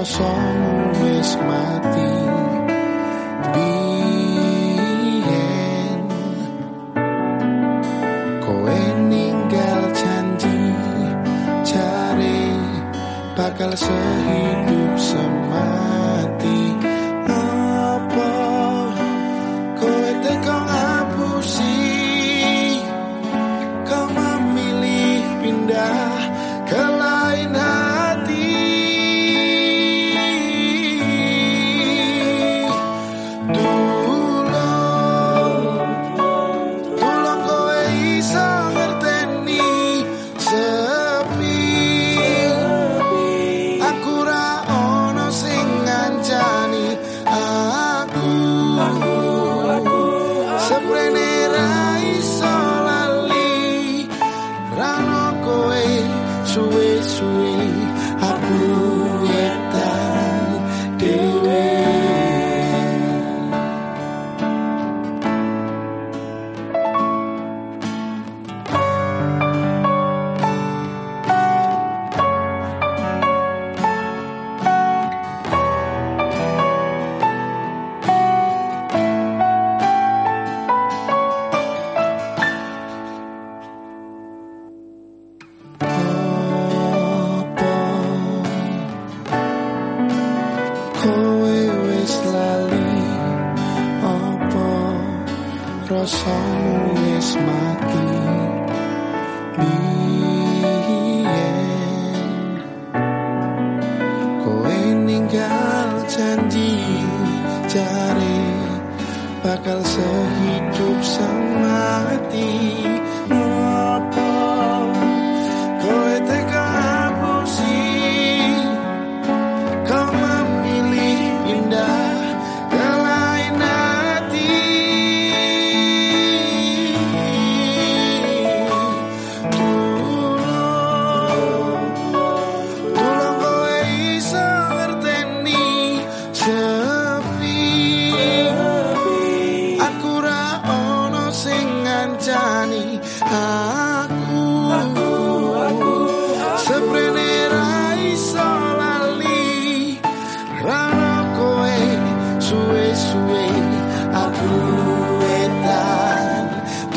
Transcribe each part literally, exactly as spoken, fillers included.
rasamu wis mati. Biyen kowe ninggal janji, jare bakal sehidup semati. Apa kowe teko ngapusi, kau memilih pindah ke lain hati. Tulung, tulung kowe iso ngerteni sepi. Aku ra ono sing ngancani aku. Seprene ra iso lali, ra ono kowe suwe-suwe aku etan dewe. Kowe wis lali, apa rasamu wis mati. Biyen kowe ninggal janji, jare bakal sehidup semati. Apa kowe tega ngapusi, kau memilih pindah ke lain hati. Tulung, tulung kowe iso ngerteni sepi. Aku ra ono sing ngancani aku. Seprene ra iso lali, ra ono kowe suwe-suwe aku etan.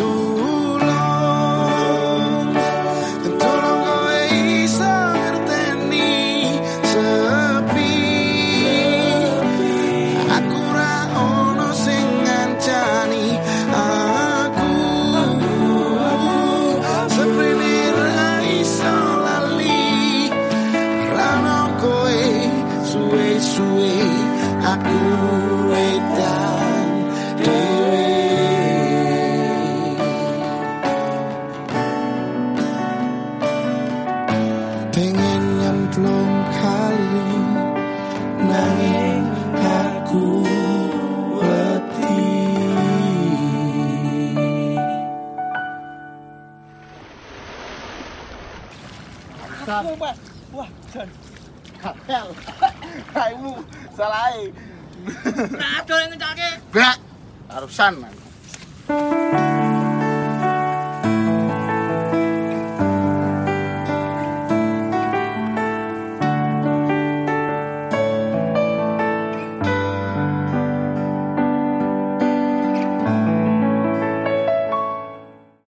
Tulung, tulung kowe iso ngerteni sepi. Aku ra ono sing ngancani aku. Seprene ra iso lali, ra ono kowe suwe-suwe aku etan dewe. Pengen nyemplung kali, nanging aku wedi. Aku mas, wah Jan, kapel, kaimu salah. Nah, ada yang ngecake. Bak, harusan.